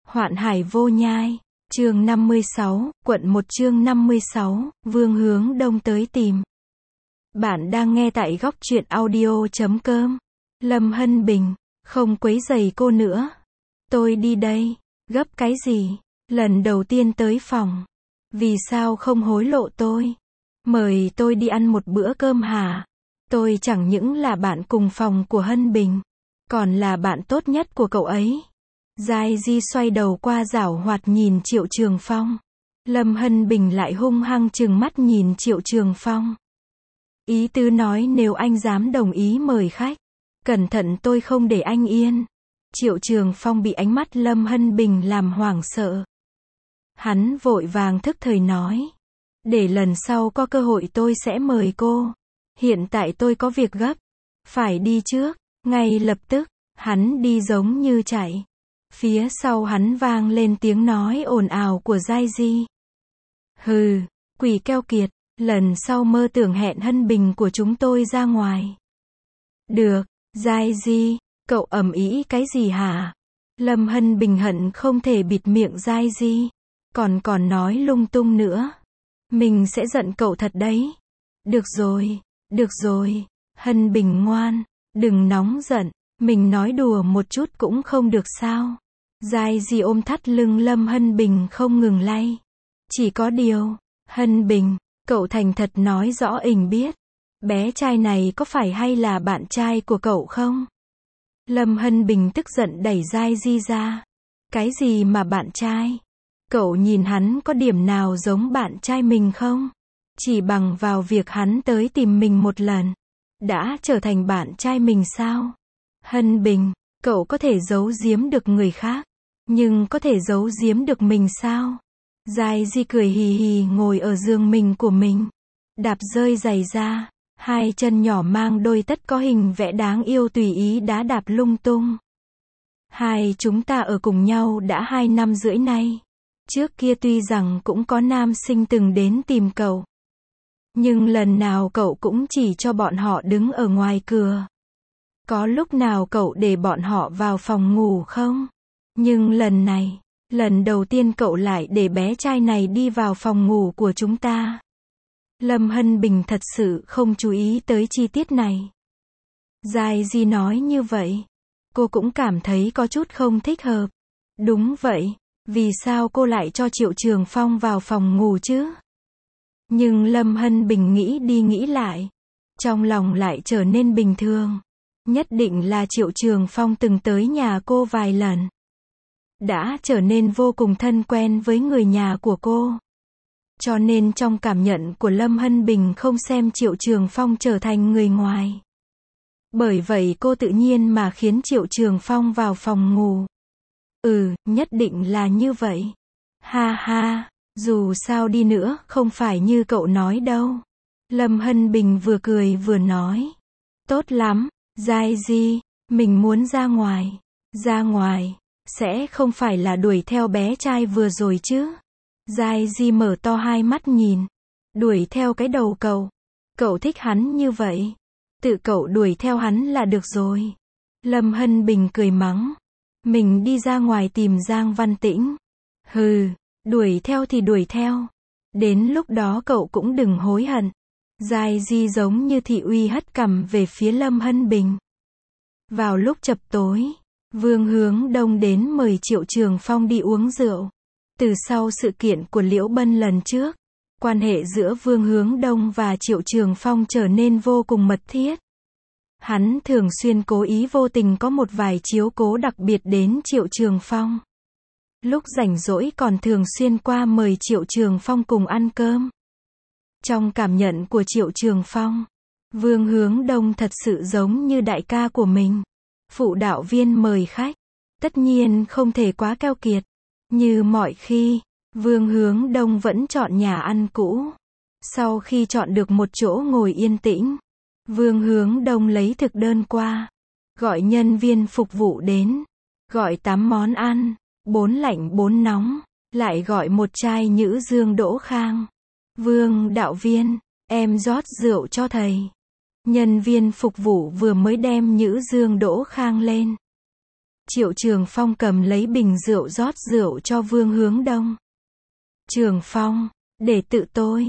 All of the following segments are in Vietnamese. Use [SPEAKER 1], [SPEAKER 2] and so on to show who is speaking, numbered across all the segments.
[SPEAKER 1] Hoạn Hải Vô Nhai, chương 56, quận 1 chương 56, Vương Hướng Đông tới tìm. Bạn đang nghe tại góc truyện audio.com. Lâm Hân Bình, không quấy rầy cô nữa. Tôi đi đây, gấp cái gì? Lần đầu tiên tới phòng. Vì sao không hối lộ tôi? Mời tôi đi ăn một bữa cơm hả? Tôi chẳng những là bạn cùng phòng của Hân Bình, còn là bạn tốt nhất của cậu ấy. Giai Di xoay đầu qua giảo hoạt nhìn Triệu Trường Phong. Lâm Hân Bình lại hung hăng trừng mắt nhìn Triệu Trường Phong. Ý tứ nói nếu anh dám đồng ý mời khách, cẩn thận tôi không để anh yên. Triệu Trường Phong bị ánh mắt Lâm Hân Bình làm hoảng sợ. Hắn vội vàng thức thời nói. Để lần sau có cơ hội tôi sẽ mời cô. Hiện tại tôi có việc gấp. Phải đi trước. Ngay lập tức, hắn đi giống như chạy. Phía sau hắn vang lên tiếng nói ồn ào của Giai Di. Hừ, quỷ keo kiệt, lần sau mơ tưởng hẹn Hân Bình của chúng tôi ra ngoài. Được, Giai Di, cậu ầm ĩ cái gì hả? Lâm Hân Bình hận không thể bịt miệng Giai Di. Còn nói lung tung nữa. Mình sẽ giận cậu thật đấy. Được rồi, Hân Bình ngoan, đừng nóng giận, mình nói đùa một chút cũng không được sao? Giai Di ôm thắt lưng Lâm Hân Bình không ngừng lay. Chỉ có điều, Hân Bình, cậu thành thật nói rõ ình biết. Bé trai này có phải hay là bạn trai của cậu không? Lâm Hân Bình tức giận đẩy Giai Di ra. Cái gì mà bạn trai? Cậu nhìn hắn có điểm nào giống bạn trai mình không? Chỉ bằng vào việc hắn tới tìm mình một lần, đã trở thành bạn trai mình sao? Hân Bình, cậu có thể giấu giếm được người khác, nhưng có thể giấu giếm được mình sao? Giai Di cười hì hì ngồi ở giường mình của mình, đạp rơi giày ra, hai chân nhỏ mang đôi tất có hình vẽ đáng yêu tùy ý đá đạp lung tung. Hai chúng ta ở cùng nhau đã 2 năm rưỡi nay. Trước kia tuy rằng cũng có nam sinh từng đến tìm cậu, nhưng lần nào cậu cũng chỉ cho bọn họ đứng ở ngoài cửa. Có lúc nào cậu để bọn họ vào phòng ngủ không? Nhưng lần này, lần đầu tiên cậu lại để bé trai này đi vào phòng ngủ của chúng ta. Lâm Hân Bình thật sự không chú ý tới chi tiết này. Giai Di nói như vậy, cô cũng cảm thấy có chút không thích hợp. Đúng vậy, vì sao cô lại cho Triệu Trường Phong vào phòng ngủ chứ? Nhưng Lâm Hân Bình nghĩ đi nghĩ lại, trong lòng lại trở nên bình thường. Nhất định là Triệu Trường Phong từng tới nhà cô vài lần, đã trở nên vô cùng thân quen với người nhà của cô. Cho nên trong cảm nhận của Lâm Hân Bình không xem Triệu Trường Phong trở thành người ngoài. Bởi vậy cô tự nhiên mà khiến Triệu Trường Phong vào phòng ngủ. Nhất định là như vậy. Ha ha, dù sao đi nữa không phải như cậu nói đâu. Lâm Hân Bình vừa cười vừa nói. Tốt lắm, Giai Di, mình muốn ra ngoài. Ra ngoài, sẽ không phải là đuổi theo bé trai vừa rồi chứ? Giai Di mở to hai mắt nhìn. Đuổi theo cái đầu cậu. Cậu thích hắn như vậy. Tự cậu đuổi theo hắn là được rồi. Lâm Hân Bình cười mắng. Mình đi ra ngoài tìm Giang Văn Tĩnh. Hừ, đuổi theo thì đuổi theo. Đến lúc đó cậu cũng đừng hối hận. Giai Di giống như thị uy hất cằm về phía Lâm Hân Bình. Vào lúc chập tối, Vương Hướng Đông đến mời Triệu Trường Phong đi uống rượu. Từ sau sự kiện của Liễu Bân lần trước, quan hệ giữa Vương Hướng Đông và Triệu Trường Phong trở nên vô cùng mật thiết. Hắn thường xuyên cố ý vô tình có một vài chiếu cố đặc biệt đến Triệu Trường Phong. Lúc rảnh rỗi còn thường xuyên qua mời Triệu Trường Phong cùng ăn cơm. Trong cảm nhận của Triệu Trường Phong, Vương Hướng Đông thật sự giống như đại ca của mình. Phụ đạo viên mời khách, tất nhiên không thể quá keo kiệt. Như mọi khi, Vương Hướng Đông vẫn chọn nhà ăn cũ. Sau khi chọn được một chỗ ngồi yên tĩnh, Vương Hướng Đông lấy thực đơn qua, gọi nhân viên phục vụ đến, gọi 8 món ăn, 4 lạnh 4 nóng, lại gọi một chai nhữ dương đỗ khang. Vương đạo viên, em rót rượu cho thầy. Nhân viên phục vụ vừa mới đem nhữ dương đỗ khang lên, Triệu Trường Phong cầm lấy bình rượu rót rượu cho Vương Hướng Đông. Trường Phong, để tự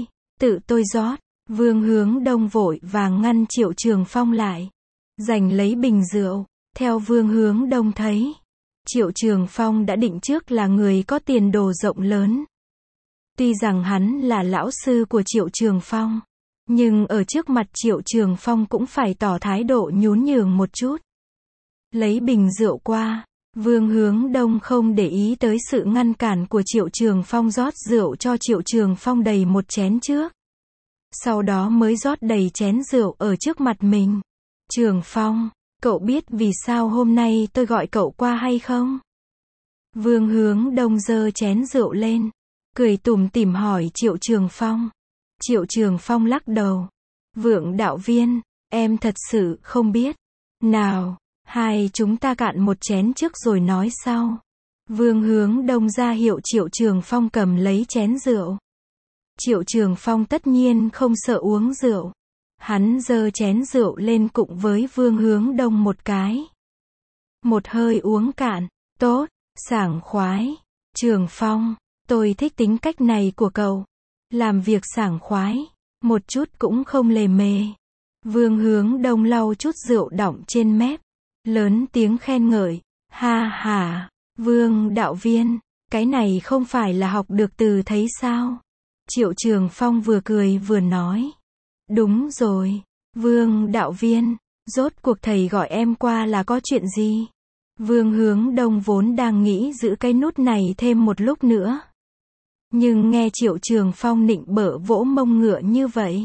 [SPEAKER 1] tôi rót. Vương Hướng Đông vội vàng ngăn Triệu Trường Phong lại, giành lấy bình rượu. Theo Vương Hướng Đông thấy, Triệu Trường Phong đã định trước là người có tiền đồ rộng lớn. Tuy rằng hắn là lão sư của Triệu Trường Phong, nhưng ở trước mặt Triệu Trường Phong cũng phải tỏ thái độ nhún nhường một chút. Lấy bình rượu qua, Vương Hướng Đông không để ý tới sự ngăn cản của Triệu Trường Phong, rót rượu cho Triệu Trường Phong đầy một chén trước. Sau đó mới rót đầy chén rượu ở trước mặt mình. Trường Phong, cậu biết vì sao hôm nay tôi gọi cậu qua hay không? Vương Hướng Đông giơ chén rượu lên, cười tủm tỉm hỏi Triệu Trường Phong. Triệu Trường Phong lắc đầu. Vượng đạo viên, em thật sự không biết. Nào, hai chúng ta cạn một chén trước rồi nói sau. Vương Hướng Đông ra hiệu Triệu Trường Phong cầm lấy chén rượu. Triệu Trường Phong tất nhiên không sợ uống rượu. Hắn giơ chén rượu lên cụng với Vương Hướng Đông một cái. Một hơi uống cạn. Tốt, sảng khoái. Trường Phong, tôi thích tính cách này của cậu. Làm việc sảng khoái, một chút cũng không lề mề. Vương Hướng Đông lau chút rượu đọng trên mép, lớn tiếng khen ngợi. Ha ha, Vương đạo viên, cái này không phải là học được từ thấy sao? Triệu Trường Phong vừa cười vừa nói. Đúng rồi, Vương đạo viên, rốt cuộc thầy gọi em qua là có chuyện gì? Vương Hướng Đông vốn đang nghĩ giữ cái nút này thêm một lúc nữa. Nhưng nghe Triệu Trường Phong nịnh bợ vỗ mông ngựa như vậy,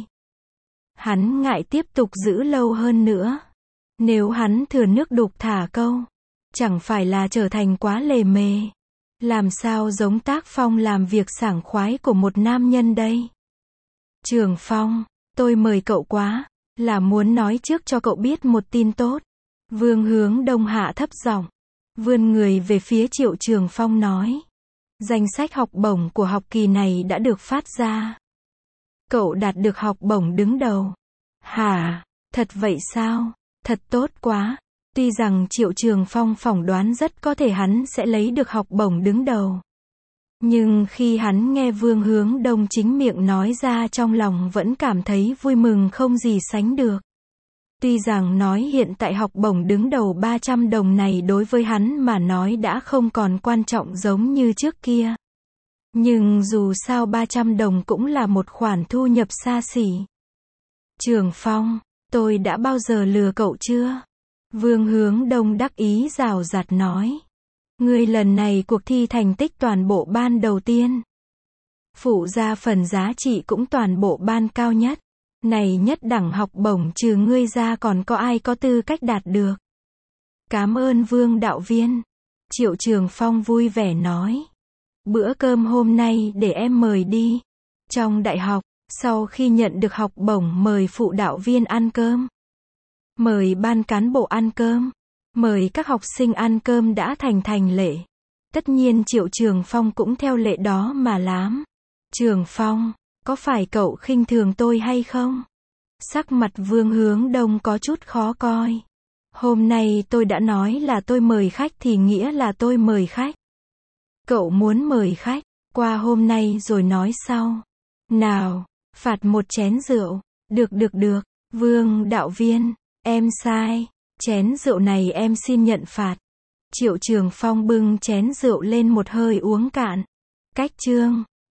[SPEAKER 1] hắn ngại tiếp tục giữ lâu hơn nữa. Nếu hắn thừa nước đục thả câu, chẳng phải là trở thành quá lề mề. Làm sao giống tác phong làm việc sảng khoái của một nam nhân đây? Trường Phong, tôi mời cậu quá, là muốn nói trước cho cậu biết một tin tốt. Vương Hướng Đông hạ thấp giọng, vươn người về phía Triệu Trường Phong nói. Danh sách học bổng của học kỳ này đã được phát ra. Cậu đạt được học bổng đứng đầu. Hả? Thật vậy sao? Thật tốt quá. Tuy rằng Triệu Trường Phong phỏng đoán rất có thể hắn sẽ lấy được học bổng đứng đầu. Nhưng khi hắn nghe Vương Hướng Đông chính miệng nói ra, trong lòng vẫn cảm thấy vui mừng không gì sánh được. Tuy rằng nói hiện tại học bổng đứng đầu 300 đồng này đối với hắn mà nói đã không còn quan trọng giống như trước kia. Nhưng dù sao 300 đồng cũng là một khoản thu nhập xa xỉ. Trường Phong, tôi đã bao giờ lừa cậu chưa? Vương Hướng Đông đắc ý rào rạt nói. Ngươi lần này cuộc thi thành tích toàn bộ ban đầu tiên. Phụ ra phần giá trị cũng toàn bộ ban cao nhất. Này nhất đẳng học bổng trừ ngươi ra còn có ai có tư cách đạt được? Cảm ơn Vương đạo viên. Triệu Trường Phong vui vẻ nói. Bữa cơm hôm nay để em mời đi. Trong đại học, sau khi nhận được học bổng mời phụ đạo viên ăn cơm. Mời ban cán bộ ăn cơm. Mời các học sinh ăn cơm đã thành lệ. Tất nhiên Triệu Trường Phong cũng theo lệ đó mà làm. Trường Phong, có phải cậu khinh thường tôi hay không? Sắc mặt Vương Hướng Đông có chút khó coi. Hôm nay tôi đã nói là tôi mời khách thì nghĩa là tôi mời khách. Cậu muốn mời khách, qua hôm nay rồi nói sau. Nào, phạt một chén rượu. Được. Vương đạo viên, em sai. Chén rượu này em xin nhận phạt. Triệu Trường Phong bưng chén rượu lên một hơi uống cạn. Cách chương